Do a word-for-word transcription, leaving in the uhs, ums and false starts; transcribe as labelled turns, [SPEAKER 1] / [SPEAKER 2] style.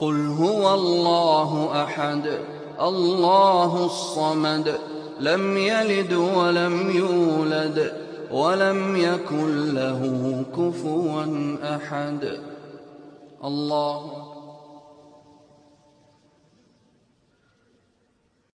[SPEAKER 1] قل هو الله أحد الله الصمد لم يلد ولم يولد ولم يكن له كفوا أحد. الله